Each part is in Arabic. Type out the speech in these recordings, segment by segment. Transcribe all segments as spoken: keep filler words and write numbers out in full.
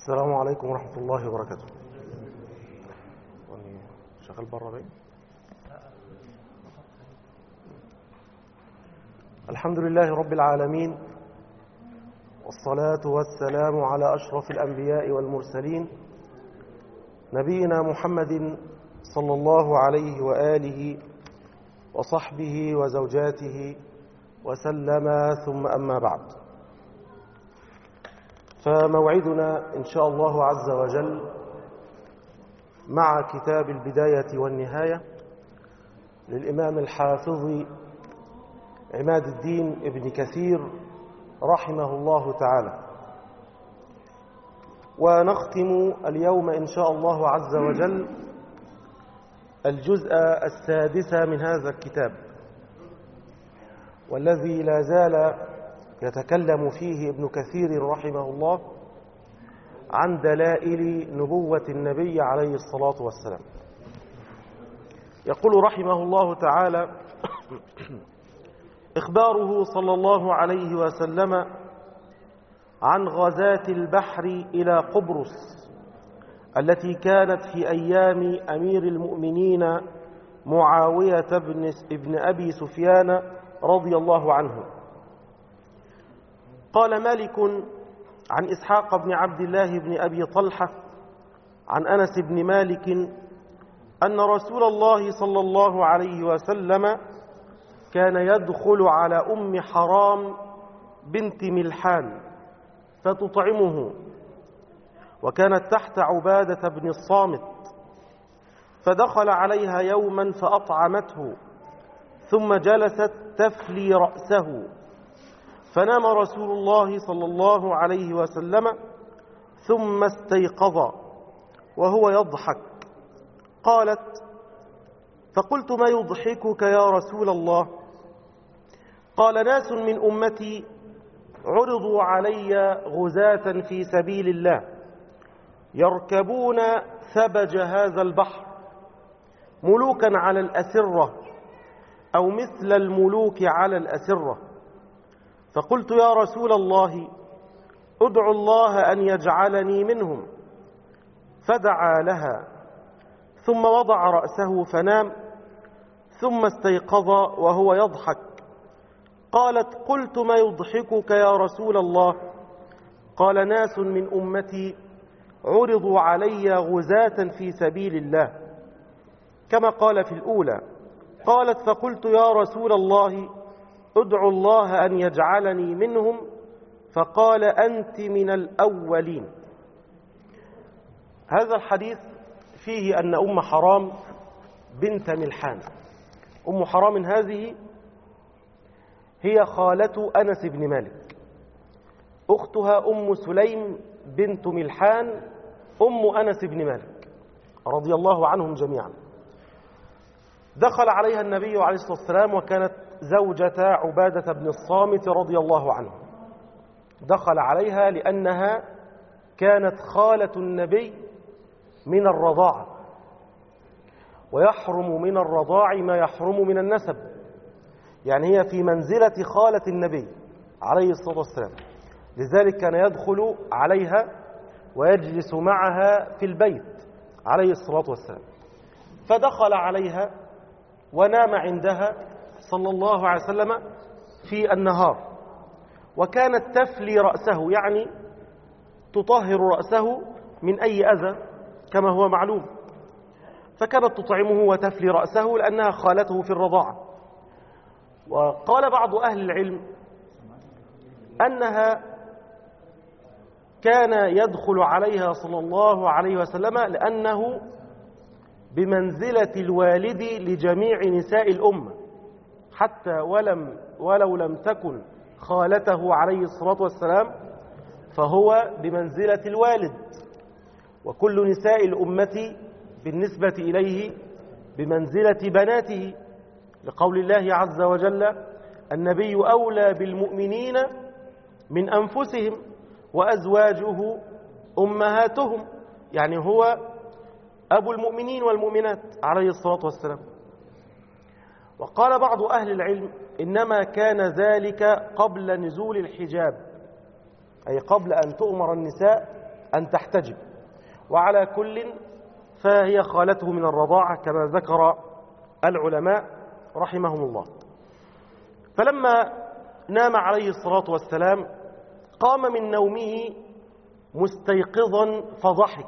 السلام عليكم ورحمة الله وبركاته. شغال بره باين. الحمد لله رب العالمين، والصلاة والسلام على أشرف الأنبياء والمرسلين، نبينا محمد صلى الله عليه وآله وصحبه وزوجاته وسلم، ثم أما بعد، فموعدنا إن شاء الله عز وجل مع كتاب البداية والنهاية للإمام الحافظ عماد الدين ابن كثير رحمه الله تعالى. ونختم اليوم إن شاء الله عز وجل الجزء السادس من هذا الكتاب، والذي لا زال يتكلم فيه ابن كثير رحمه الله عن دلائل نبوة النبي عليه الصلاة والسلام. يقول رحمه الله تعالى: إخباره صلى الله عليه وسلم عن غزاة البحر إلى قبرص التي كانت في أيام أمير المؤمنين معاوية بن أبي سفيان رضي الله عنه. قال مالك عن إسحاق بن عبد الله بن أبي طلحة عن أنس بن مالك أن رسول الله صلى الله عليه وسلم كان يدخل على أم حرام بنت ملحان فتطعمه، وكانت تحت عبادة بن الصامت، فدخل عليها يوما فأطعمته، ثم جلست تفلي رأسه، فنام رسول الله صلى الله عليه وسلم ثم استيقظ وهو يضحك. قالت: فقلت: ما يضحكك يا رسول الله؟ قال: ناس من أمتي عرضوا علي غزاة في سبيل الله يركبون ثبج هذا البحر، ملوكا على الأسرة أو مثل الملوك على الأسرة. فقلت: يا رسول الله، ادعو الله أن يجعلني منهم. فدعا لها، ثم وضع رأسه فنام، ثم استيقظ وهو يضحك. قالت: قلت: ما يضحكك يا رسول الله؟ قال: ناس من أمتي عرضوا علي غزاة في سبيل الله، كما قال في الأولى. قالت: فقلت: يا رسول الله، ادعو الله أن يجعلني منهم. فقال: أنت من الأولين. هذا الحديث فيه أن أم حرام بنت ملحان، أم حرام هذه هي خالة أنس بن مالك، أختها أم سليم بنت ملحان أم أنس بن مالك رضي الله عنهم جميعا. دخل عليها النبي عليه الصلاة والسلام، وكانت زوجة عبادة بن الصامت رضي الله عنه. دخل عليها لأنها كانت خالة النبي من الرضاعة، ويحرم من الرضاع ما يحرم من النسب، يعني هي في منزلة خالة النبي عليه الصلاة والسلام. لذلك كان يدخل عليها ويجلس معها في البيت عليه الصلاة والسلام. فدخل عليها ونام عندها صلى الله عليه وسلم في النهار، وكانت تفلي رأسه، يعني تطهر رأسه من أي أذى كما هو معلوم، فكانت تطعمه وتفلي رأسه لأنها خالته في الرضاعة. وقال بعض أهل العلم أنها كان يدخل عليها صلى الله عليه وسلم لأنه بمنزلة الوالد لجميع نساء الأمة، حتى ولم ولو لم تكن خالته عليه الصلاة والسلام فهو بمنزلة الوالد، وكل نساء الأمة بالنسبة إليه بمنزلة بناته، لقول الله عز وجل: النبي أولى بالمؤمنين من أنفسهم وأزواجه أمهاتهم، يعني هو أبو المؤمنين والمؤمنات عليه الصلاة والسلام. وقال بعض أهل العلم إنما كان ذلك قبل نزول الحجاب، أي قبل أن تؤمر النساء أن تحتجب. وعلى كل فهي خالته من الرضاعة كما ذكر العلماء رحمهم الله. فلما نام عليه الصلاة والسلام قام من نومه مستيقظا فضحك،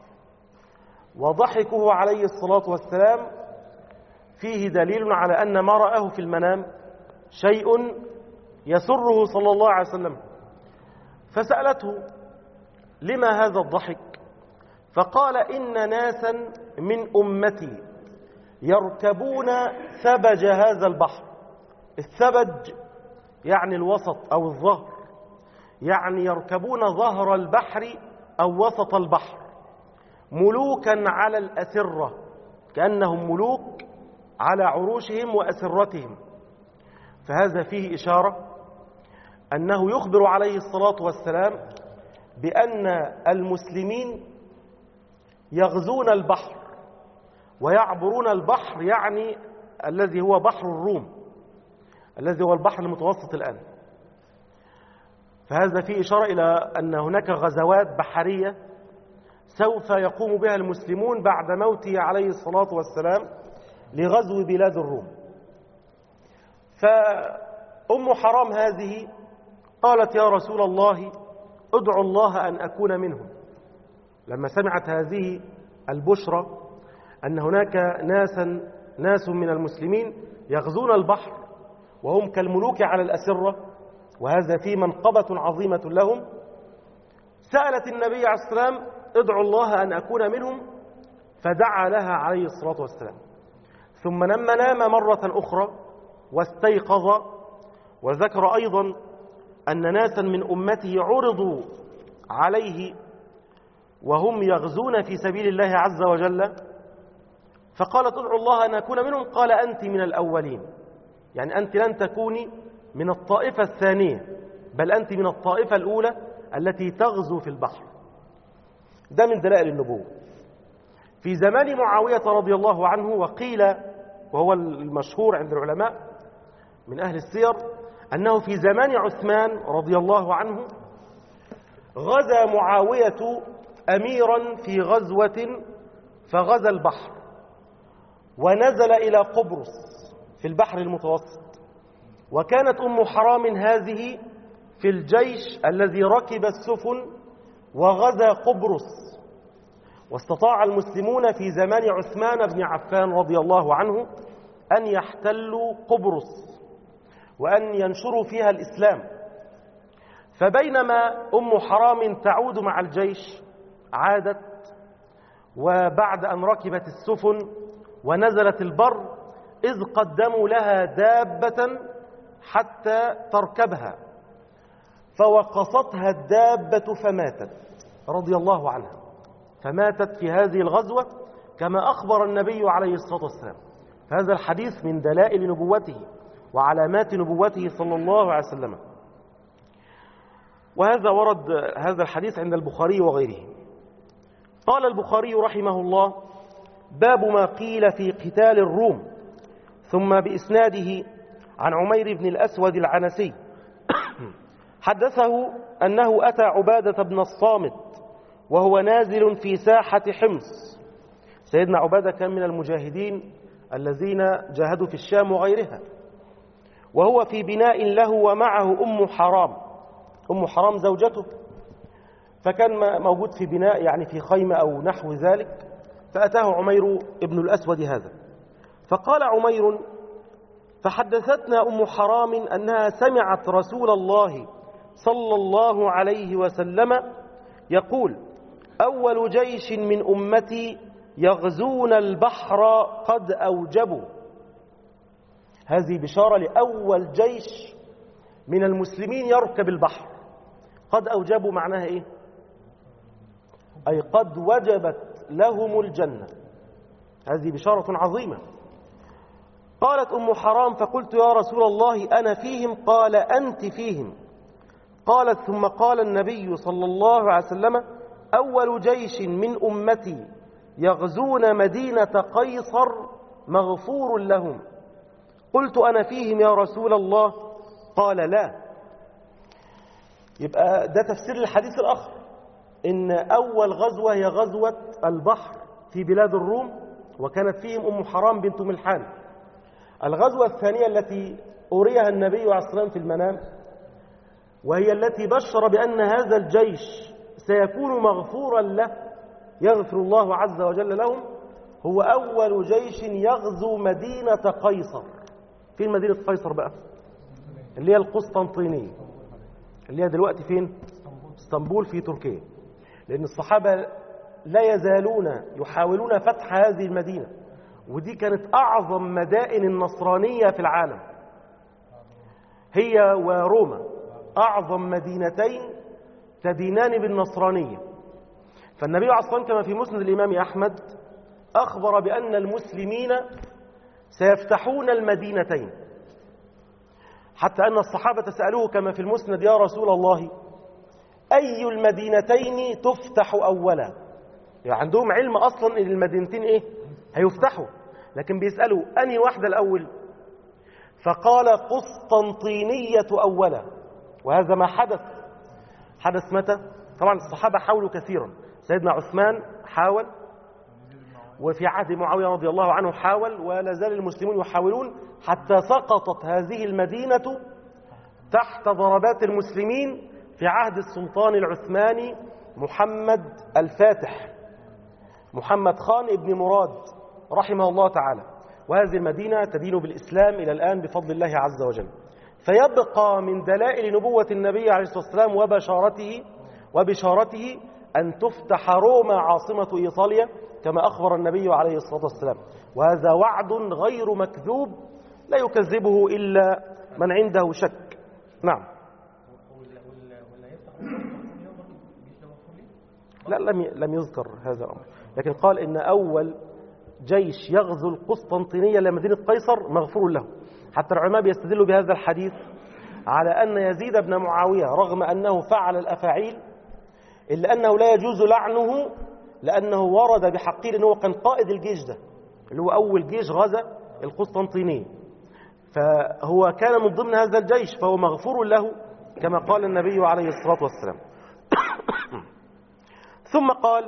وضحكه عليه الصلاة والسلام فيه دليل على أن ما رآه في المنام شيء يسره صلى الله عليه وسلم. فسألته: لما هذا الضحك؟ فقال: إن ناسا من أمتي يركبون ثبج هذا البحر. الثبج يعني الوسط أو الظهر، يعني يركبون ظهر البحر أو وسط البحر ملوكا على الأسرة، كأنهم ملوك على عروشهم وأسرتهم. فهذا فيه إشارة أنه يخبر عليه الصلاة والسلام بأن المسلمين يغزون البحر ويعبرون البحر، يعني الذي هو بحر الروم الذي هو البحر المتوسط الآن. فهذا فيه إشارة إلى أن هناك غزوات بحرية سوف يقوم بها المسلمون بعد موته عليه الصلاة والسلام لغزو بلاد الروم. فأم حرام هذه قالت: يا رسول الله ادعو الله أن أكون منهم. لما سمعت هذه البشرى أن هناك ناسا ناس من المسلمين يغزون البحر وهم كالملوك على الأسرة، وهذا فيه منقبة عظيمة لهم، سألت النبي عليه السلام: ادعو الله أن أكون منهم. فدعا لها عليه الصلاة والسلام. ثم لما نام مرة أخرى واستيقظ، وذكر أيضا أن ناسا من أمته عرضوا عليه وهم يغزون في سبيل الله عز وجل، فقالت: ادعو الله أن أكون منهم. قال: أنت من الأولين، يعني أنت لن تكوني من الطائفة الثانية، بل أنت من الطائفة الأولى التي تغزو في البحر. ده من دلائل النبوة. في زمان معاوية رضي الله عنه، وقيل وهو المشهور عند العلماء من أهل السير أنه في زمان عثمان رضي الله عنه غزا معاوية أميرا في غزوة، فغزا البحر ونزل إلى قبرص في البحر المتوسط، وكانت أم حرام هذه في الجيش الذي ركب السفن وغزا قبرص. واستطاع المسلمون في زمان عثمان بن عفان رضي الله عنه أن يحتلوا قبرص وأن ينشروا فيها الإسلام. فبينما أم حرام تعود مع الجيش عادت، وبعد أن ركبت السفن ونزلت البر إذ قدموا لها دابة حتى تركبها، فوقصتها الدابة فماتت رضي الله عنها، فماتت في هذه الغزوة كما أخبر النبي عليه الصلاة والسلام. فهذا الحديث من دلائل نبوته وعلامات نبوته صلى الله عليه وسلم. وهذا ورد هذا الحديث عند البخاري وغيره. قال البخاري رحمه الله: باب ما قيل في قتال الروم. ثم بإسناده عن عمير بن الأسود العنسي حدثه أنه أتى عبادة بن الصامت وهو نازل في ساحة حمص. سيدنا عبادة كان من المجاهدين الذين جاهدوا في الشام وغيرها، وهو في بناء له ومعه أم حرام. أم حرام زوجته، فكان موجود في بناء، يعني في خيمة أو نحو ذلك. فأتاه عمير ابن الأسود هذا، فقال عمير: فحدثتنا أم حرام أنها سمعت رسول الله صلى الله عليه وسلم يقول: أول جيش من أمتي يغزون البحر قد أوجبوا. هذه بشارة لأول جيش من المسلمين يركب البحر. قد أوجبوا معناها إيه؟ أي قد وجبت لهم الجنة. هذه بشارة عظيمة. قالت أم حرام: فقلت يا رسول الله أنا فيهم؟ قال: أنت فيهم. قالت: ثم قال النبي صلى الله عليه وسلم: أول جيش من أمتي يغزون مدينة قيصر مغفور لهم. قلت: أنا فيهم يا رسول الله؟ قال: لا. يبقى ده تفسير الحديث الآخر، إن أول غزوة هي غزوة البحر في بلاد الروم، وكانت فيهم أم حرام بنت ملحان. الغزوة الثانية التي أريها النبي عليه الصلاة والسلام في المنام، وهي التي بشر بأن هذا الجيش سيكون مغفورا له، يغفر الله عز وجل لهم، هو أول جيش يغزو مدينة قيصر. فين مدينة قيصر بقى؟ اللي هي القسطنطينية، اللي هي دلوقتي فين؟ اسطنبول في تركيا. لأن الصحابة لا يزالون يحاولون فتح هذه المدينة، ودي كانت أعظم مدائن النصرانية في العالم، هي وروما أعظم مدينتين تدينان بالنصرانية. فالنبي عليه الصلاة والسلام كما في مسند الإمام أحمد أخبر بأن المسلمين سيفتحون المدينتين، حتى أن الصحابة سألوه كما في المسند: يا رسول الله، أي المدينتين تفتح أولا؟ يعني عندهم علم أصلا إن المدينتين إيه؟ هيفتحوا، لكن بيسألوا أنهي واحدة الأول؟ فقال: قسطنطينية أولا. وهذا ما حدث. حدث متى؟ طبعا الصحابة حاولوا كثيرا، سيدنا عثمان حاول، وفي عهد معاوية رضي الله عنه حاول، ولا زال المسلمون يحاولون، حتى سقطت هذه المدينة تحت ضربات المسلمين في عهد السلطان العثماني محمد الفاتح، محمد خان ابن مراد رحمه الله تعالى. وهذه المدينة تدين بالإسلام إلى الآن بفضل الله عز وجل. فيبقى من دلائل نبوة النبي عليه الصلاة والسلام وبشارته وبشارته أن تفتح روما عاصمة إيطاليا كما أخبر النبي عليه الصلاة والسلام، وهذا وعد غير مكذوب لا يكذبه إلا من عنده شك. نعم. لا، لم لم يذكر هذا الأمر، لكن قال إن أول جيش يغزو القسطنطينية لمدينة قيصر مغفور له. حتى العلماء بيستدلوا بهذا الحديث على أن يزيد بن معاوية رغم أنه فعل الأفاعيل إلا أنه لا يجوز لعنه، لأنه ورد بحقه أنه كان قائد الجيش ده اللي هو أول جيش غزا القسطنطينية، فهو كان من ضمن هذا الجيش، فهو مغفور له كما قال النبي عليه الصلاة والسلام. ثم قال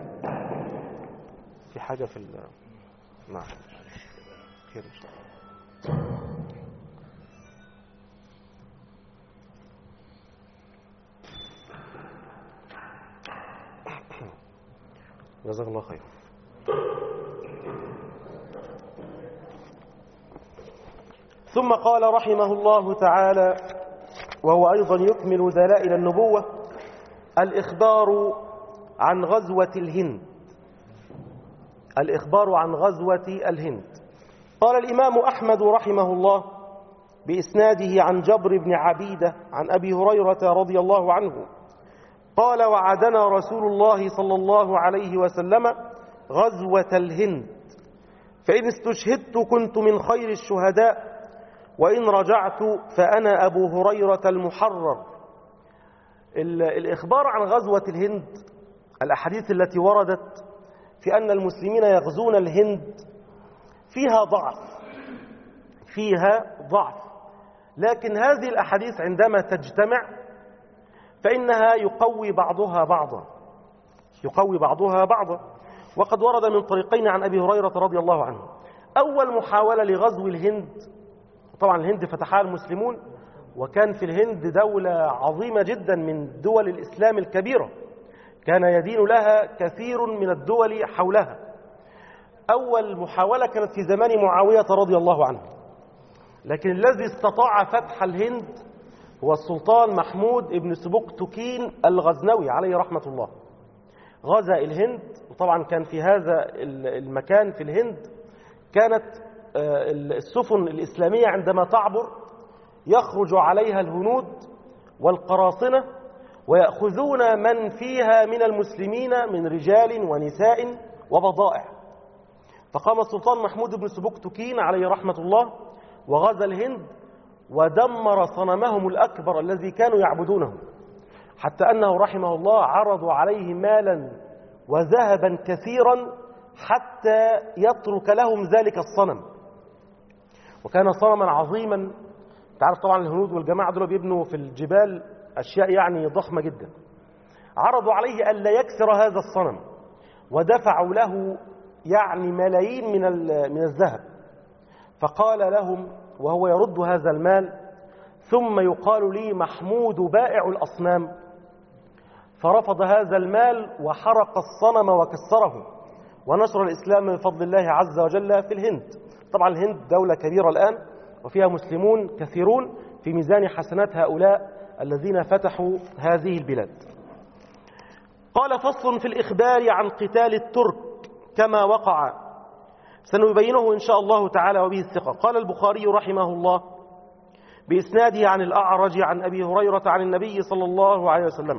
في حاجة في ال نعم خير إن شاء الله. جزاك الله خير. ثم قال رحمه الله تعالى، وهو أيضا يكمل دلائل النبوة: الإخبار عن غزوة الهند. الإخبار عن غزوة الهند. قال الإمام أحمد رحمه الله بإسناده عن جبر بن عبيدة عن أبي هريرة رضي الله عنه قال: وعدنا رسول الله صلى الله عليه وسلم غزوة الهند، فإن استشهدت كنت من خير الشهداء، وإن رجعت فأنا أبو هريرة المحرر. الإخبار عن غزوة الهند، الأحاديث التي وردت في أن المسلمين يغزون الهند فيها ضعف فيها ضعف لكن هذه الأحاديث عندما تجتمع فإنها يقوي بعضها بعضا يقوي بعضها بعضا وقد ورد من طريقين عن أبي هريرة رضي الله عنه. أول محاولة لغزو الهند، طبعا الهند فتحها المسلمون، وكان في الهند دولة عظيمة جدا من دول الإسلام الكبيرة، كان يدين لها كثير من الدول حولها. أول محاولة كانت في زمان معاوية رضي الله عنه، لكن الذي استطاع فتح الهند هو السلطان محمود ابن سبكتكين الغزنوي عليه رحمة الله. غزا الهند، وطبعا كان في هذا المكان في الهند كانت السفن الإسلامية عندما تعبر يخرج عليها الهنود والقراصنة ويأخذون من فيها من المسلمين من رجال ونساء وبضائع. فقام السلطان محمود بن سبكتكين عليه رحمة الله وغزا الهند ودمر صنمهم الأكبر الذي كانوا يعبدونه، حتى أنه رحمه الله عرضوا عليه مالا وذهبا كثيرا حتى يترك لهم ذلك الصنم، وكان صنما عظيما. تعرف طبعا الهنود والجماعة دول بيبنوا في الجبال أشياء يعني ضخمة جدا، عرضوا عليه ألا يكسر هذا الصنم، ودفعوا له يعني ملايين من من الذهب. فقال لهم وهو يرد هذا المال: ثم يقال لي محمود بائع الأصنام؟ فرفض هذا المال وحرق الصنم وكسره، ونشر الإسلام بفضل الله عز وجل في الهند. طبعا الهند دولة كبيرة الآن وفيها مسلمون كثيرون، في ميزان حسنات هؤلاء الذين فتحوا هذه البلاد. قال: فصل في الإخبار عن قتال الترك كما وقع، سنبينه إن شاء الله تعالى وبه الثقة. قال البخاري رحمه الله بإسناده عن الأعرج عن أبي هريرة عن النبي صلى الله عليه وسلم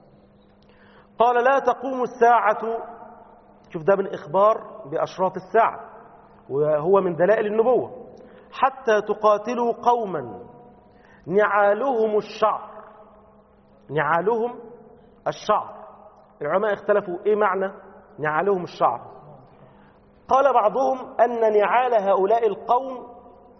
قال: لا تقوم الساعة، شوف ده من إخبار بأشراط الساعة وهو من دلائل النبوة، حتى تقاتلوا قوما نعالهم الشعر. نعالهم الشعر، العلماء اختلفوا إيه معنى نعالهم الشعر. قال بعضهم أن نعال هؤلاء القوم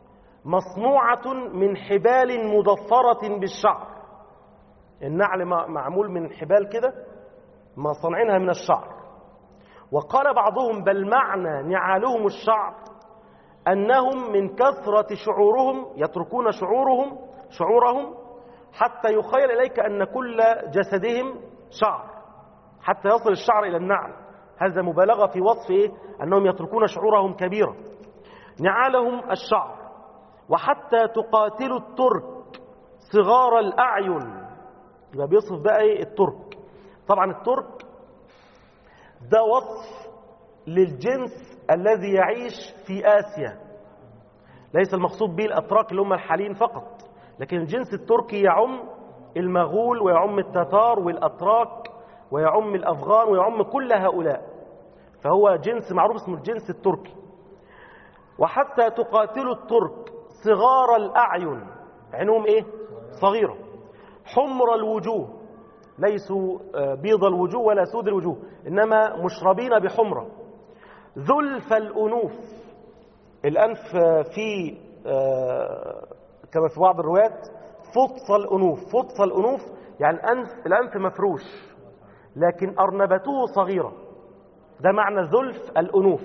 مصنوعة من حبال مضفرة بالشعر، النعل معمول من حبال كده ما صنعينها من الشعر. وقال بعضهم بل معنى نعالهم الشعر أنهم من كثرة شعورهم يتركون شعورهم شعورهم حتى يخيل إليك أن كل جسدهم شعر، حتى يصل الشعر إلى النعل. هذا مبالغة في وصف إيه؟ أنهم يتركون شعورهم كبيرة. نعالهم الشعر. وحتى تقاتلوا الترك صغار الأعين، يبقى بيصف بقى إيه الترك. طبعا الترك ده وصف للجنس الذي يعيش في آسيا، ليس المقصود به الأتراك اللي هم الحاليين فقط، لكن الجنس التركي يعم المغول ويعم التتار والأتراك ويعم الأفغان ويعم كل هؤلاء، فهو جنس معروف اسمه الجنس التركي. وحتى تقاتلوا الترك صغار الأعين، عينهم إيه؟ صغيرة. حمر الوجوه، ليسوا بيض الوجوه ولا سود الوجوه، إنما مشربين بحمرة. ذلف الأنوف، الأنف في كما في بعض الروايات فطس الأنوف. فطس الأنوف يعني الأنف, الأنف مفروش لكن أرنبته صغيرة، ده معنى ذلف الأنوف.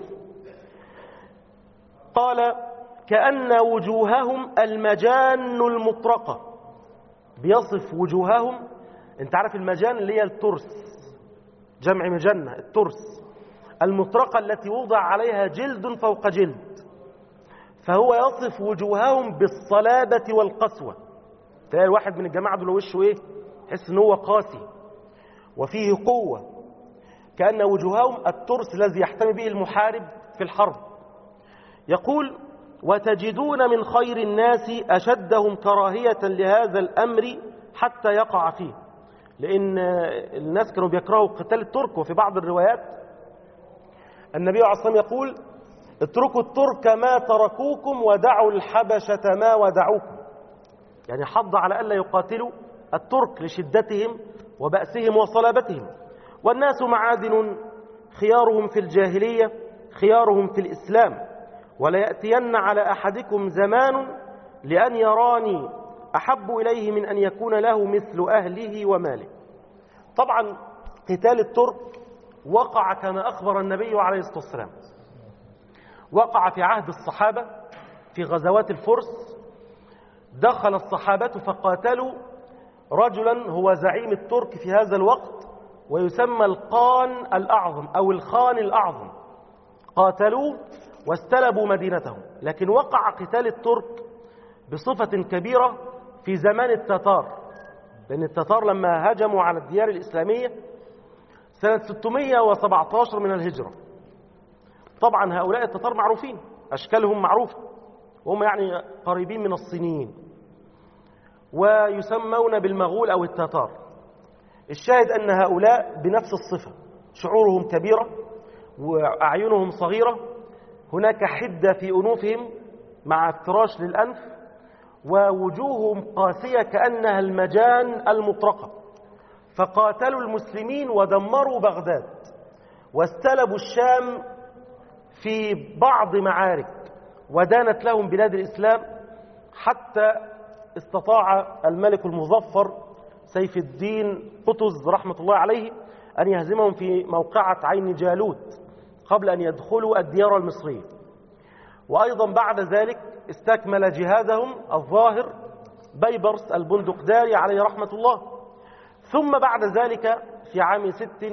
قال: كأن وجوههم المجان المطرقة، بيصف وجوههم. انت عارف المجان اللي هي الترس، جمع مجنة، الترس المطرقة التي وضع عليها جلد فوق جلد، فهو يصف وجوههم بالصلابة والقسوة. تلاقي الواحد من الجماعة دول وشه ايه؟ تحس ان هو قاسي وفيه قوة. كأن وجوههم الترس الذي يحتمي به المحارب في الحرب. يقول: وتجدون من خير الناس أشدهم كراهية لهذا الأمر حتى يقع فيه، لأن الناس كانوا بيكرهوا قتال الترك. وفي بعض الروايات النبي عليه الصلاة والسلام يقول: اتركوا الترك ما تركوكم ودعوا الحبشة ما ودعوكم، يعني حض على ألا يقاتلوا الترك لشدتهم وبأسهم وصلابتهم. والناس معادن، خيارهم في الجاهلية خيارهم في الإسلام، وليأتين على أحدكم زمان لأن يراني أحب إليه من أن يكون له مثل أهله وماله. طبعا قتال الترك وقع كما أخبر النبي عليه الصلاة والسلام، وقع في عهد الصحابة في غزوات الفرس. دخل الصحابة فقاتلوا رجلا هو زعيم الترك في هذا الوقت ويسمى القان الأعظم أو الخان الأعظم. قاتلوه واستلبوا مدينتهم. لكن وقع قتال الترك بصفة كبيرة في زمان التتار، لأن التتار لما هجموا على الديار الإسلامية سنة ستمائة وسبعة عشر من الهجرة. طبعا هؤلاء التتار معروفين، أشكالهم معروفة، وهم يعني قريبين من الصينيين، ويسمون بالمغول أو التتار. الشاهد أن هؤلاء بنفس الصفة، شعورهم كبيرة وأعينهم صغيرة، هناك حدة في أنوفهم مع افتراش للأنف، ووجوههم قاسية كأنها المجان المطرقة. فقاتلوا المسلمين ودمروا بغداد واستلبوا الشام في بعض معارك، ودانت لهم بلاد الإسلام حتى استطاع الملك المظفر سيف الدين قطز رحمة الله عليه أن يهزمهم في موقعة عين جالوت قبل أن يدخلوا الديار المصرية. وأيضا بعد ذلك استكمل جهادهم الظاهر بيبرس البندقداري عليه رحمة الله. ثم بعد ذلك في عام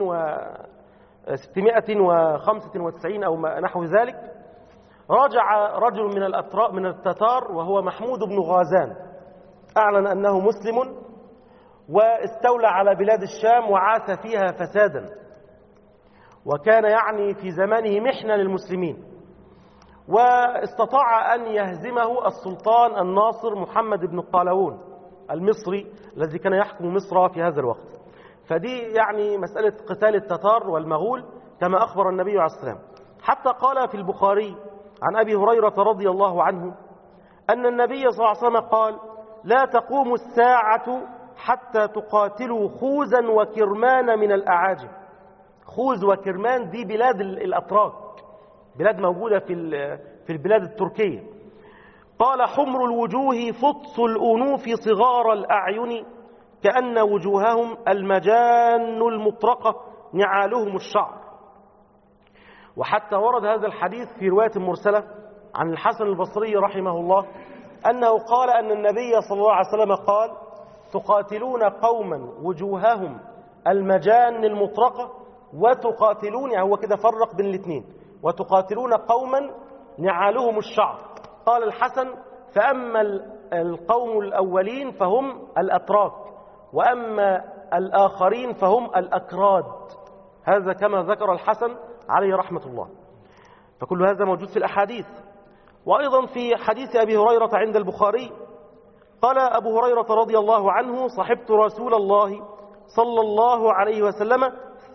ستمائة وخمسة وتسعين أو نحو ذلك رجع رجل من الأتراك من التتار وهو محمود بن غازان، أعلن أنه مسلم واستولى على بلاد الشام وعاث فيها فسادا، وكان يعني في زمانه محنة للمسلمين، واستطاع أن يهزمه السلطان الناصر محمد بن قلاوون المصري الذي كان يحكم مصر في هذا الوقت. فدي يعني مسألة قتال التتار والمغول كما أخبر النبي عليه الصلاة والسلام. حتى قال في البخاري عن أبي هريرة رضي الله عنه أن النبي صلى الله عليه وسلم قال: لا تقوم الساعة حتى تقاتلوا خوزا وكرمان من الأعاجم. خوز وكرمان دي بلاد الأتراك، بلاد موجودة في في البلاد التركية. قال: حمر الوجوه فطس الأنوف صغار الأعين كأن وجوههم المجان المطرقة نعالهم الشعر. وحتى ورد هذا الحديث في رواية مرسلة عن الحسن البصري رحمه الله أنه قال أن النبي صلى الله عليه وسلم قال: تقاتلون قوما وجوههم المجان المطرقة وتقاتلون، يعني هو كده فرق بين الاثنين، وتقاتلون قوما نعالهم الشعر. قال الحسن: فأما القوم الأولين فهم الأتراك، وأما الآخرين فهم الأكراد. هذا كما ذكر الحسن عليه رحمة الله. فكل هذا موجود في الأحاديث. وأيضا في حديث أبي هريرة عند البخاري قال أبو هريرة رضي الله عنه: صحبت رسول الله صلى الله عليه وسلم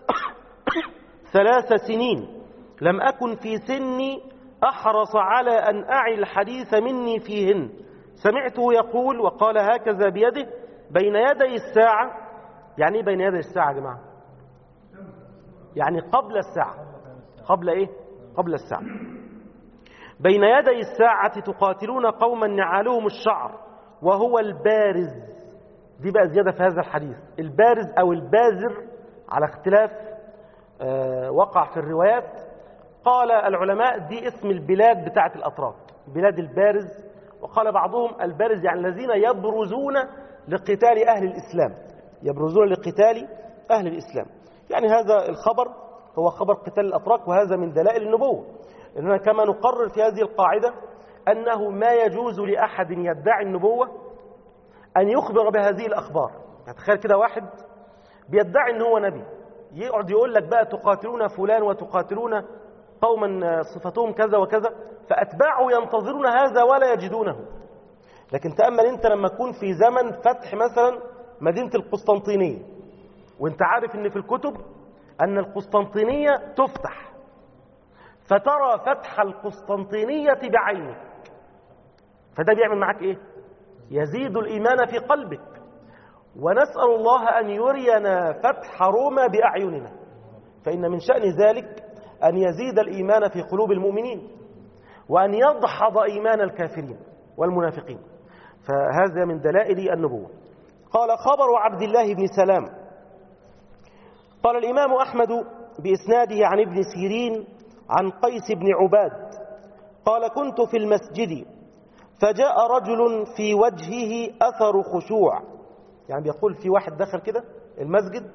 ثلاث سنين لم أكن في سني أحرص على أن أعي الحديث مني فيهن. سمعته يقول، وقال هكذا بيده: بين يدي الساعة. يعني بين يدي الساعة يا جماعة؟ يعني قبل الساعة. قبل إيه؟ قبل الساعة. بين يدي الساعة تقاتلون قوما نعالهم الشعر وهو البارز. دي بقى زيادة في هذا الحديث، البارز أو البازر على اختلاف آه وقع في الروايات. قال العلماء دي اسم البلاد بتاعة الأتراك، بلاد البارز. وقال بعضهم البارز يعني الذين يبرزون لقتال أهل الإسلام، يبرزون لقتال أهل الإسلام. يعني هذا الخبر هو خبر قتال الأتراك، وهذا من دلائل النبوة. إننا كما نقرر في هذه القاعدة أنه ما يجوز لأحد يدعي النبوة أن يخبر بهذه الأخبار. يعني تخيل كده واحد بيدعي أنه هو نبي، يقعد يقول لك بقى تقاتلون فلان وتقاتلون قوما صفتهم كذا وكذا، فأتباعه ينتظرون هذا ولا يجدونه. لكن تأمل أنت لما تكون في زمن فتح مثلا مدينة القسطنطينية، وانت عارف أن في الكتب أن القسطنطينية تفتح، فترى فتح القسطنطينية بعينك، فده بيعمل معك إيه؟ يزيد الإيمان في قلبك. ونسأل الله أن يرينا فتح روما بأعيننا، فإن من شأن ذلك أن يزيد الإيمان في قلوب المؤمنين وأن يدحض إيمان الكافرين والمنافقين. فهذا من دلائل النبوة. قال: خبر عبد الله بن سلام. قال الإمام أحمد بإسناده عن ابن سيرين عن قيس بن عباد قال: كنت في المسجد فجاء رجل في وجهه أثر خشوع. يعني بيقول في واحد دخل كده المسجد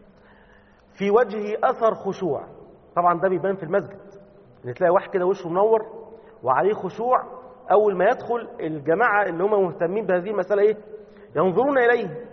في وجهه أثر خشوع. طبعا ده بيبان في المسجد، ان تلاقي واحد كده وشه منور وعليه خشوع. أول ما يدخل الجماعة اللي هم مهتمين بهذه المسألة إيه؟ ينظرون إليه.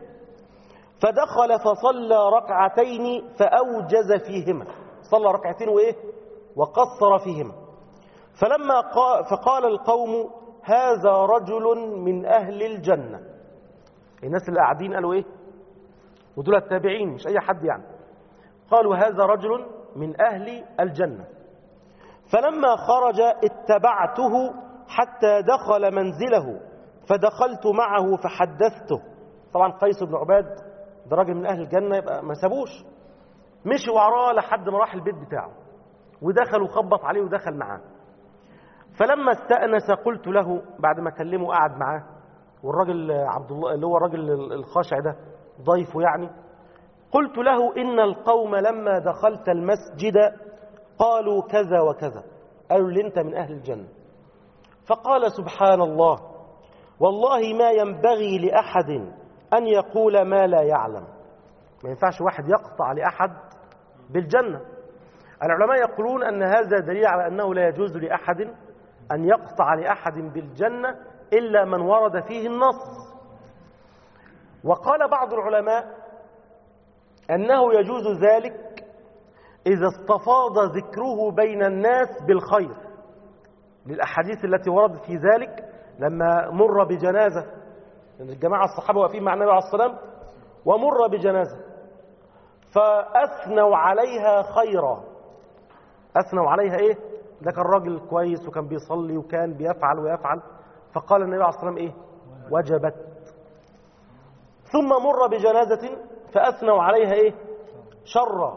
فدخل فصلى ركعتين فأوجز فيهما، صلى ركعتين وإيه؟ وقصر فيهما. فلما قال فقال القوم: هذا رجل من أهل الجنة. الناس اللي قاعدين قالوا إيه؟ ودول التابعين مش أي حد يعني. قالوا: هذا رجل من أهل الجنة. فلما خرج اتبعته حتى دخل منزله فدخلت معه فحدثته. طبعا قيس بن عباد ده راجل من أهل الجنة، يبقى ما سابوش، مشي وراه لحد ما راح البيت بتاعه ودخل وخبط عليه ودخل معاه. فلما استأنس قلت له، بعد ما كلمه قعد معاه، والراجل عبد الله اللي هو الراجل الخاشع ده ضيفه يعني. قلت له إن القوم لما دخلت المسجد قالوا كذا وكذا، قالوا لي أنت من أهل الجنة. فقال سبحان الله والله ما ينبغي لأحد أن يقول ما لا يعلم. ما ينفعش واحد يقطع لأحد بالجنة. العلماء يقولون أن هذا دليل على أنه لا يجوز لأحد أن يقطع لأحد بالجنة إلا من ورد فيه النص. وقال بعض العلماء أنه يجوز ذلك إذا استفاض ذكره بين الناس بالخير، للأحاديث التي وردت في ذلك. لما مر بجنازة، الجماعة الصحابة واقفين مع النبي عليه الصلاة والسلام ومر بجنازة فأثنوا عليها خيرا. أثنوا عليها إيه؟ ده كان راجل كويس وكان بيصلي وكان بيفعل ويفعل. فقال النبي عليه الصلاة والسلام إيه؟ وجبت. ثم مر بجنازة فأثنوا عليها إيه؟ شرا.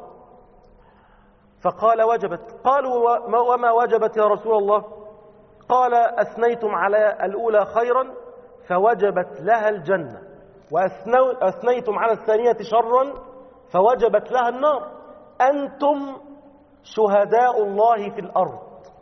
فقال وجبت. قالوا وما وجبت يا رسول الله؟ قال أثنيتم على الأولى خيرا فوجبت لها الجنة، وأثنيتم على الثانية شرا فوجبت لها النار. أنتم شهداء الله في الأرض،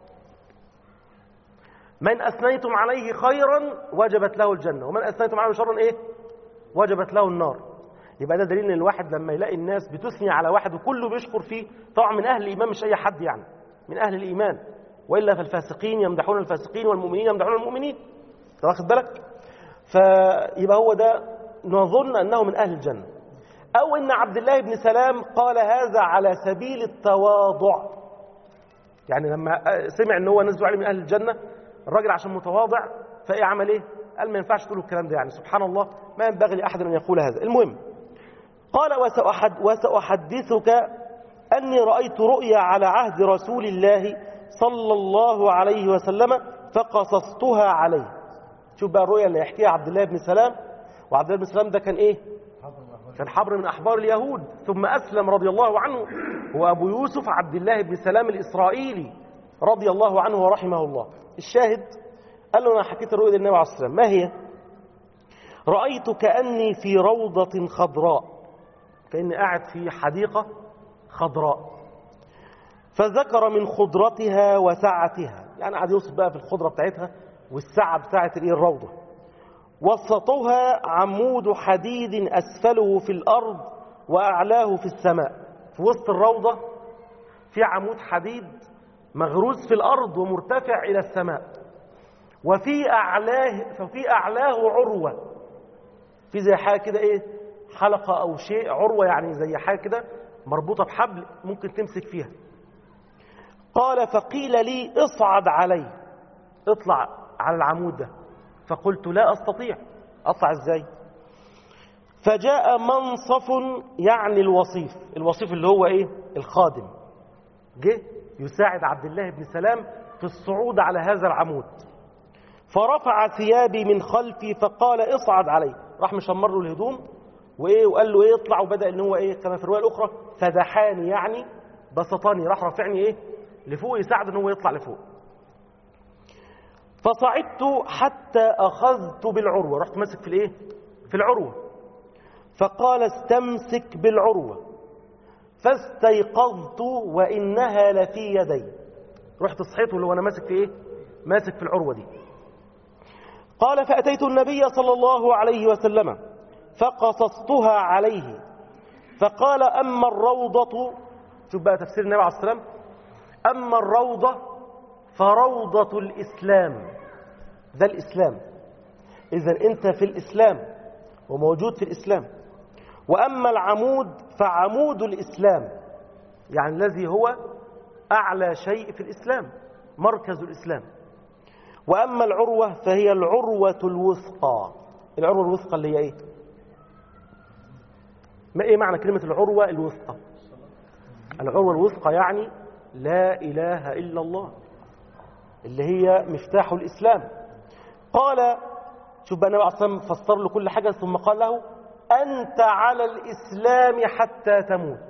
من أثنيتم عليه خيرا وجبت له الجنة، ومن أثنيتم عليه شرا إيه؟ وجبت له النار. يبقى ده دليل ان الواحد لما يلاقي الناس بتثني على واحد وكله بيشكر فيه، طبعا من أهل الإيمان مش أي حد يعني، من أهل الإيمان، وإلا فالفاسقين يمدحون الفاسقين والمؤمنين يمدحون المؤمنين. واخد بالك؟ فيبقى هو ده نظن أنه من أهل الجنة. أو إن عبد الله بن سلام قال هذا على سبيل التواضع، يعني لما سمع أنه هو نزل عليه من أهل الجنة الراجل عشان متواضع فإيه عمل إيه؟ قال ما ينفعش تقولوا الكلام ده، يعني سبحان الله ما ينبغي لأحد أن يقول هذا. المهم قال وسأحد وسأحدثك أني رأيت رؤيا على عهد رسول الله صلى الله عليه وسلم فقصصتها عليه. شوف بقى الرؤيا اللي يحكيها عبد الله بن سلام، وعبد الله بن سلام ده كان إيه؟ كان حبر من أحبار اليهود ثم أسلم رضي الله عنه، هو أبو يوسف عبد الله بن سلام الإسرائيلي رضي الله عنه ورحمه الله. الشاهد قال له أنا حكيت الرؤيا للنبي عليه الصلاة والسلام. ما هي؟ رأيت كأني في روضة خضراء، كأني قاعد في حديقة خضراء، فذكر من خضرتها وسعتها، يعني قاعد يوصف بقى في الخضرة بتاعتها والسعة بتاعت الروضة. وسطها عمود حديد أسفله في الأرض وأعلاه في السماء. في وسط الروضة في عمود حديد مغروس في الأرض ومرتفع إلى السماء، وفي أعلاه ففي أعلاه عروة، في زي حاجة كده إيه، حلقة أو شيء، عروة يعني زي حاجة كده مربوطة بحبل ممكن تمسك فيها. قال فقيل لي اصعد عليه، اطلع على العمود ده. فقلت لا أستطيع، أطلع إزاي؟ فجاء منصف يعني الوصيف، الوصيف اللي هو إيه؟ الخادم، جه يساعد عبد الله بن سلام في الصعود على هذا العمود. فرفع ثيابي من خلفي فقال اصعد عليه، راح مشمر له الهدوم وايه وقال له ايه اطلع، وبدا ان هو ايه كما في الروايه الاخرى فدحاني يعني بسطني، راح رافعني ايه لفوق يساعد ان هو يطلع لفوق. فصعدت حتى اخذت بالعروه، رحت ماسك في الايه في العروه. فقال استمسك بالعروه، فاستيقظت وانها لفي يدي، رحت صحيت اللي وانا ماسك في ايه ماسك في العروه دي. قال فأتيت النبي صلى الله عليه وسلم فقصصتها عليه، فقال أما الروضة، شوف بقى تفسير النبي عليه الصلاة والسلام، أما الروضة فروضة الإسلام، ده الإسلام، إذن أنت في الإسلام وموجود في الإسلام. وأما العمود فعمود الإسلام، يعني الذي هو أعلى شيء في الإسلام، مركز الإسلام. وأما العروة فهي العروة الوثقى. العروة الوثقى اللي هي إيه؟ ما إيه معنى كلمة العروة الوثقى؟ العروة الوثقى يعني لا إله إلا الله، اللي هي مفتاح الإسلام. قال شوف بقى النبي عليه الصلاة والسلام فسر له كل حاجة ثم قال له أنت على الإسلام حتى تموت،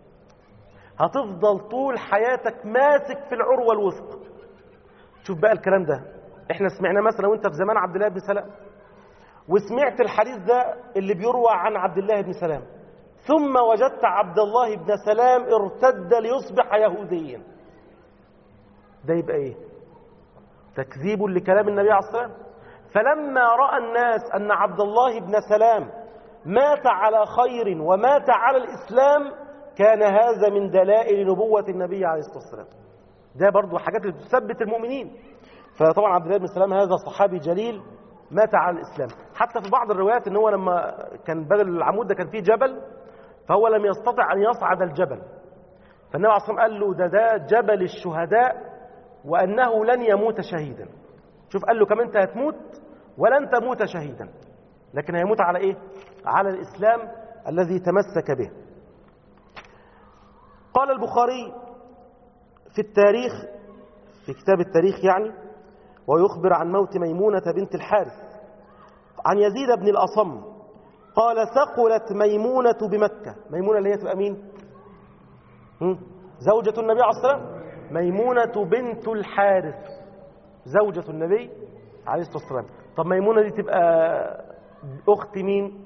هتفضل طول حياتك ماسك في العروة الوثقى. شوف بقى الكلام ده احنا سمعنا مثلا وانت في زمان عبد الله بن سلام، وسمعت الحديث ده اللي بيروى عن عبد الله بن سلام، ثم وجدت عبد الله بن سلام ارتد ليصبح يهوديا، ده يبقى ايه؟ تكذيب لكلام النبي عليه الصلاة والسلام. فلما رأى الناس أن عبد الله بن سلام مات على خير ومات على الإسلام، كان هذا من دلائل نبوة النبي عليه الصلاة والسلام. ده برضو حاجات اللي تثبت المؤمنين. فطبعا عبد الله بن سلام هذا صحابي جليل مات على الإسلام. حتى في بعض الروايات ان هو لما كان بدل العمود ده كان فيه جبل، فهو لم يستطع أن يصعد الجبل، فالنبي عليه الصلاة والسلام قال له ده ده جبل الشهداء وأنه لن يموت شهيدا. شوف قال له كمان أنت هتموت ولن تموت شهيدا، لكن هيموت على إيه؟ على الإسلام الذي تمسك به. قال البخاري في التاريخ، في كتاب التاريخ يعني، ويخبر عن موت ميمونة بنت الحارث عن يزيد بن الأصم قال ثقلت ميمونة بمكة. ميمونة اللي هي تبقى مين؟ زوجة النبي عليه الصلاة والسلام، ميمونة بنت الحارث زوجة النبي عليه الصلاة والسلام. طب ميمونة دي تبقى أخت مين؟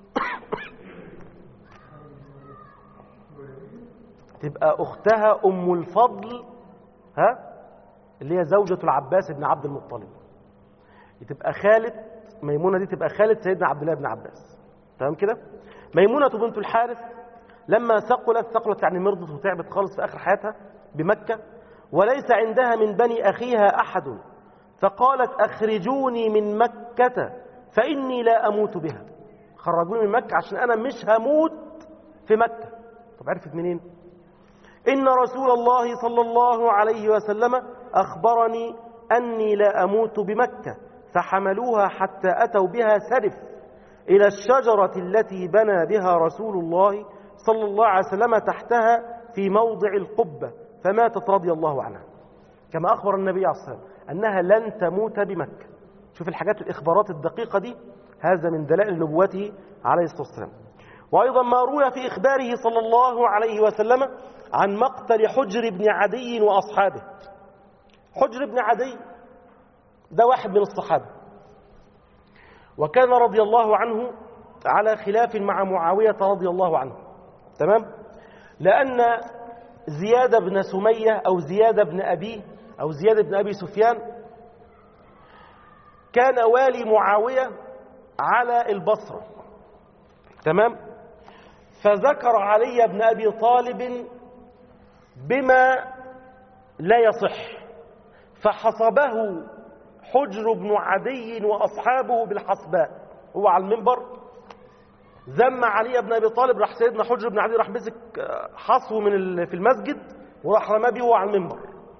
تبقى أختها أم الفضل، ها، اللي هي زوجة العباس بن عبد المطلب. تبقى خالة ميمونة دي تبقى خالة سيدنا عبد الله بن عباس. تمام كده؟ ميمونة بنت الحارث لما ثقلت ثقلت يعني مرضت وتعبت خالص في آخر حياتها بمكة، وليس عندها من بني أخيها أحد، فقالت أخرجوني من مكة فإني لا أموت بها. خرجوني من مكة عشان أنا مش هموت في مكة. طب عرفت منين؟ إن رسول الله صلى الله عليه وسلم أخبرني أني لا أموت بمكة، فحملوها حتى أتوا بها سرف إلى الشجرة التي بنى بها رسول الله صلى الله عليه وسلم تحتها في موضع القبة، فماتت رضي الله عنها، كما أخبر النبي عليه الصلاة والسلام أنها لن تموت بمكة. شوف الحاجات الإخبارات الدقيقة دي، هذا من دلائل نبوته عليه الصلاة والسلام. وأيضا ما روي في إخباره صلى الله عليه وسلم عن مقتل حجر بن عدي وأصحابه. حجر بن عدي ده واحد من الصحابة، وكان رضي الله عنه على خلاف مع معاوية رضي الله عنه، تمام؟ لأن زياد بن سمية أو زياد بن أبي أو زياد بن أبي سفيان كان والي معاوية على البصرة، تمام؟ فذكر علي بن أبي طالب بما لا يصح، فحصبه حجر بن عدي وأصحابه بالحصباء. هو على المنبر ذم علي بن أبي طالب، راح سيدنا حجر بن عدي راح مسك حصو من في المسجد وراح رماه بيه على المنبر،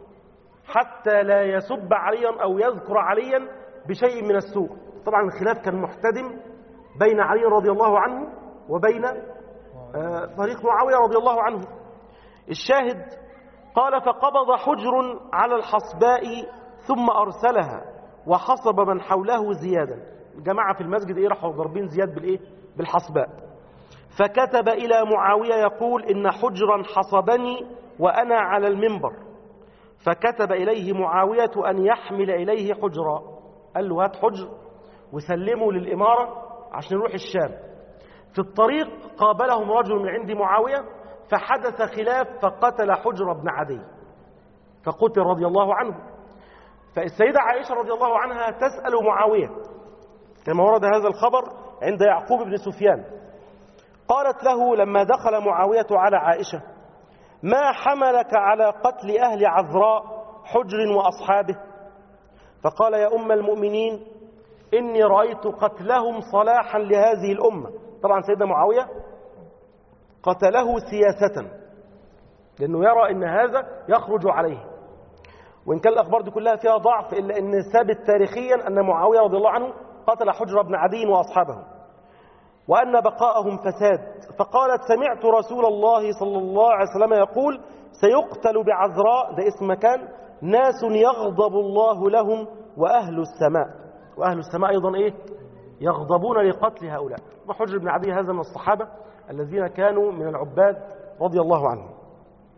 حتى لا يسب عليا أو يذكر عليا بشيء من السوء. طبعا الخلاف كان محتدم بين علي رضي الله عنه وبين فريق معاوية رضي الله عنه. الشاهد قال فقبض حجر على الحصباء ثم أرسلها وحصب من حوله زيادا. جماعة في المسجد إيه راحوا ضربين زياد بالإيه؟ بالحصباء. فكتب إلى معاوية يقول إن حجرا حصبني وأنا على المنبر، فكتب إليه معاوية أن يحمل إليه حجرا. قال له هات حجر وسلمه للإمارة عشان يروح الشام. في الطريق قابلهم رجل من عند معاوية فحدث خلاف فقتل حجر بن عدي فقتل رضي الله عنه. فالسيدة عائشة رضي الله عنها تسأل معاوية كما ورد هذا الخبر عند يعقوب بن سفيان، قالت له لما دخل معاوية على عائشة ما حملك على قتل أهل عذراء حجر وأصحابه؟ فقال يا أم المؤمنين إني رأيت قتلهم صلاحا لهذه الأمة. طبعا سيدنا معاوية قتله سياسة لأنه يرى أن هذا يخرج عليه، وإن كان الأخبار دي كلها فيها ضعف إلا أن ثابت تاريخيا أن معاوية رضي الله عنه قتل حجر بن عدي وأصحابه وأن بقاءهم فساد. فقالت سمعت رسول الله صلى الله عليه وسلم يقول سيقتل بعذراء، ده اسم مكان، ناس يغضب الله لهم وأهل السماء. وأهل السماء أيضا إيه؟ يغضبون لقتل هؤلاء. وحجر بن عدي هذا من الصحابة الذين كانوا من العباد رضي الله عنهم.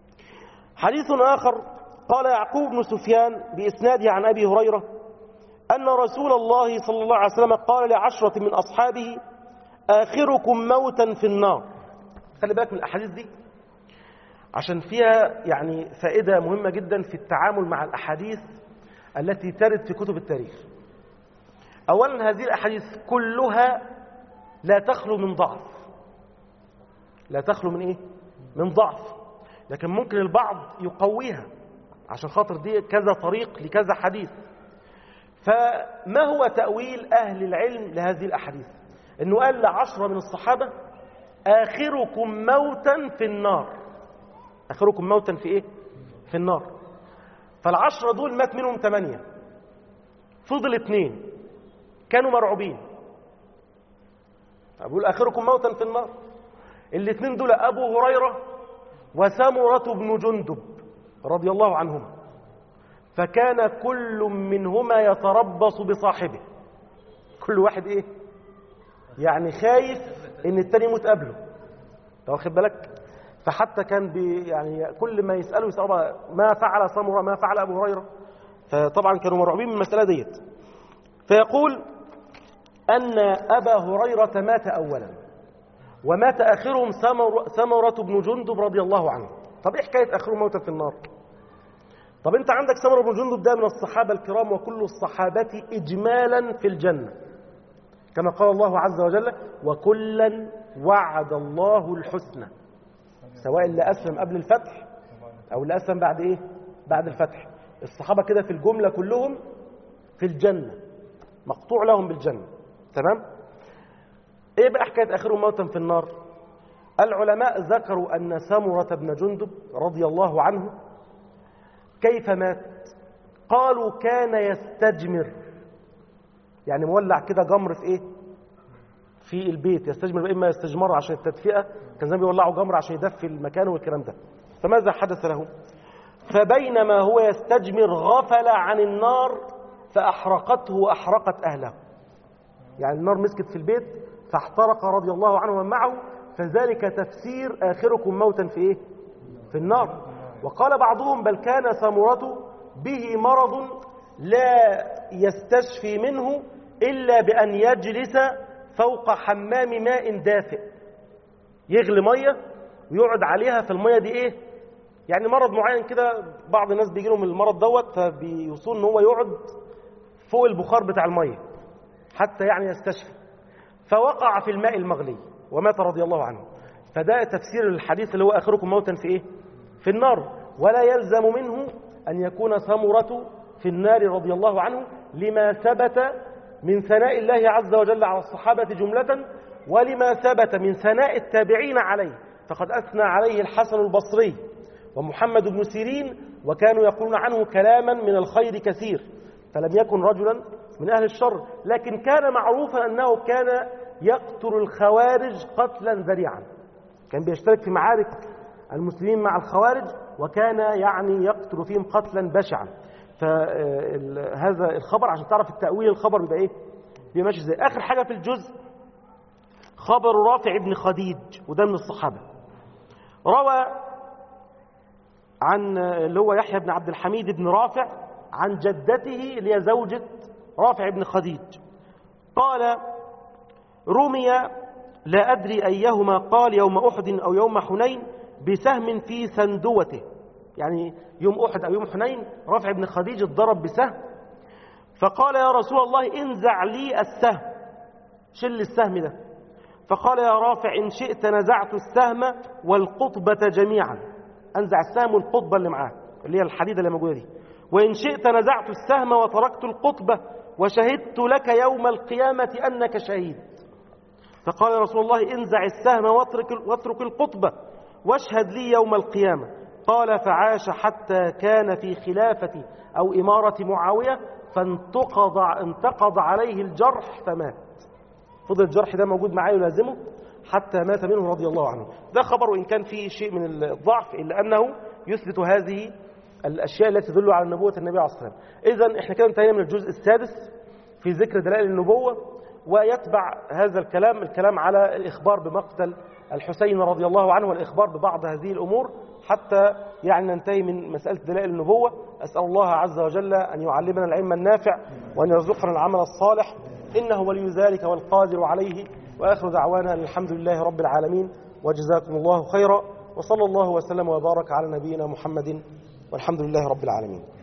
حديث آخر قال يعقوب بن سفيان بإسناده عن أبي هريرة أن رسول الله صلى الله عليه وسلم قال لعشرة من أصحابه آخركم موتا في النار. خلي بالك من الأحاديث دي عشان فيها يعني فائدة مهمة جدا في التعامل مع الأحاديث التي ترد في كتب التاريخ. أولا هذه الأحاديث كلها لا تخلو من ضعف، لا تخلو من إيه؟ من ضعف، لكن ممكن البعض يقويها عشان خاطر دي كذا طريق لكذا حديث. فما هو تأويل أهل العلم لهذه الأحاديث؟ إنه قال لعشرة من الصحابة آخركم موتا في النار. آخركم موتا في إيه؟ في النار. فالعشرة دول مات منهم ثمانية، فضل اثنين كانوا مرعوبين. أقول آخركم موتا في النار. الاثنين دول أبو هريرة وسمرة بن جندب رضي الله عنهما. فكان كل منهما يتربص بصاحبه، كل واحد ايه يعني خايف ان التاني يموت قبله، لو واخد بالك. فحتى كان بي يعني كل ما يسأله يسأله ما فعل سمرة، ما فعل أبو هريرة. فطبعا كانوا مرعوبين من المسألة ديت. فيقول أن أبا هريرة مات أولا ومات آخرهم سمر سمرة بن جندب رضي الله عنه. طب إيه حكاية آخرهم موتا في النار؟ طب أنت عندك سمرة بن جندب ده من الصحابة الكرام، وكل الصحابة إجمالا في الجنة كما قال الله عز وجل وكلا وعد الله الحسنى، سواء اللي أسلم قبل الفتح أو اللي أسلم بعد إيه؟ بعد الفتح. الصحابة كده في الجملة كلهم في الجنة، مقطوع لهم بالجنة. تمام؟ إيه بقى حكاية آخرهم موتا في النار؟ العلماء ذكروا أن سمرة بن جندب رضي الله عنه كيف مات؟ قالوا كان يستجمر، يعني مولع كده جمر في إيه؟ في البيت. يستجمر إما يستجمر عشان التدفئة، كان زمان بيولعوا جمر عشان يدفي المكان والكلام ده. فماذا حدث له؟ فبينما هو يستجمر غفل عن النار فأحرقته وأحرقت أهله. يعني النار مسكت في البيت فاحترق رضي الله عنه ومن معه. فذلك تفسير آخركم موتا في إيه؟ في النار. وقال بعضهم بل كان سمرة به مرض لا يستشفي منه إلا بأن يجلس فوق حمام ماء دافئ، يغلي مية ويقعد عليها. في المية دي إيه؟ يعني مرض معين كده، بعض الناس بيجي لهم المرض دوت فبيوصون ان هو يقعد فوق البخار بتاع المية حتى يعني يستشفي. فوقع في الماء المغلي ومات رضي الله عنه. فده تفسير الحديث اللي هو آخركم موتا في إيه؟ في النار. ولا يلزم منه أن يكون سمرة في النار رضي الله عنه، لما ثبت من ثناء الله عز وجل على الصحابة جملة، ولما ثبت من ثناء التابعين عليه. فقد أثنى عليه الحسن البصري ومحمد بن سيرين، وكانوا يقولون عنه كلاما من الخير كثير. فلم يكن رجلا من أهل الشر، لكن كان معروفا أنه كان يقتل الخوارج قتلا ذريعا، كان بيشترك في معارك المسلمين مع الخوارج، وكان يعني يقتل فيهم قتلا بشعا. فهذا الخبر عشان تعرف التأويل الخبر بيبقى ايه؟ بيبقى ماشي ازاي. آخر حاجة في الجزء خبر رافع بن خديج، وده من الصحابة. روى عن اللي هو يحيى بن عبد الحميد بن رافع عن جدته اللي هي زوجة رافع بن خديج قال رمي لا أدري أيهما قال يوم أحد أو يوم حنين بسهم في سندوته، يعني يوم أحد أو يوم حنين رافع بن خديج اتضرب بسهم. فقال يا رسول الله انزع لي السهم، شل السهم ده. فقال يا رافع إن شئت نزعت السهم والقطبة جميعا، أنزع السهم والقطبة اللي معاه اللي هي الحديدة اللي موجودة دي، وإن شئت نزعت السهم وتركت القطبة وشهدت لك يوم القيامة أنك شهيد. فقال يا رسول الله انزع السهم واترك, واترك القطبة واشهد لي يوم القيامة. قال فعاش حتى كان في خلافة أو إمارة معاوية فانتقض انتقض عليه الجرح فمات. فضل الجرح ده موجود معاه يلازمه حتى مات منه رضي الله عنه. ده خبر وإن كان فيه شيء من الضعف إلا أنه يثبت هذه الأشياء التي تدل على نبوة النبي عليه الصلاة والسلام. إذن إحنا كده انتهينا من الجزء السادس في ذكر دلائل النبوة، ويتبع هذا الكلام الكلام على الإخبار بمقتل الحسين رضي الله عنه والإخبار ببعض هذه الأمور حتى يعني ننتهي من مسألة دلائل النبوة. أسأل الله عز وجل أن يعلمنا العلم النافع وأن يرزقنا العمل الصالح، إنه ولي ذلك والقادر عليه. وآخر دعوانا الحمد لله رب العالمين، وجزاكم الله خيرا، وصلى الله وسلم وبارك على نبينا محمد، والحمد لله رب العالمين.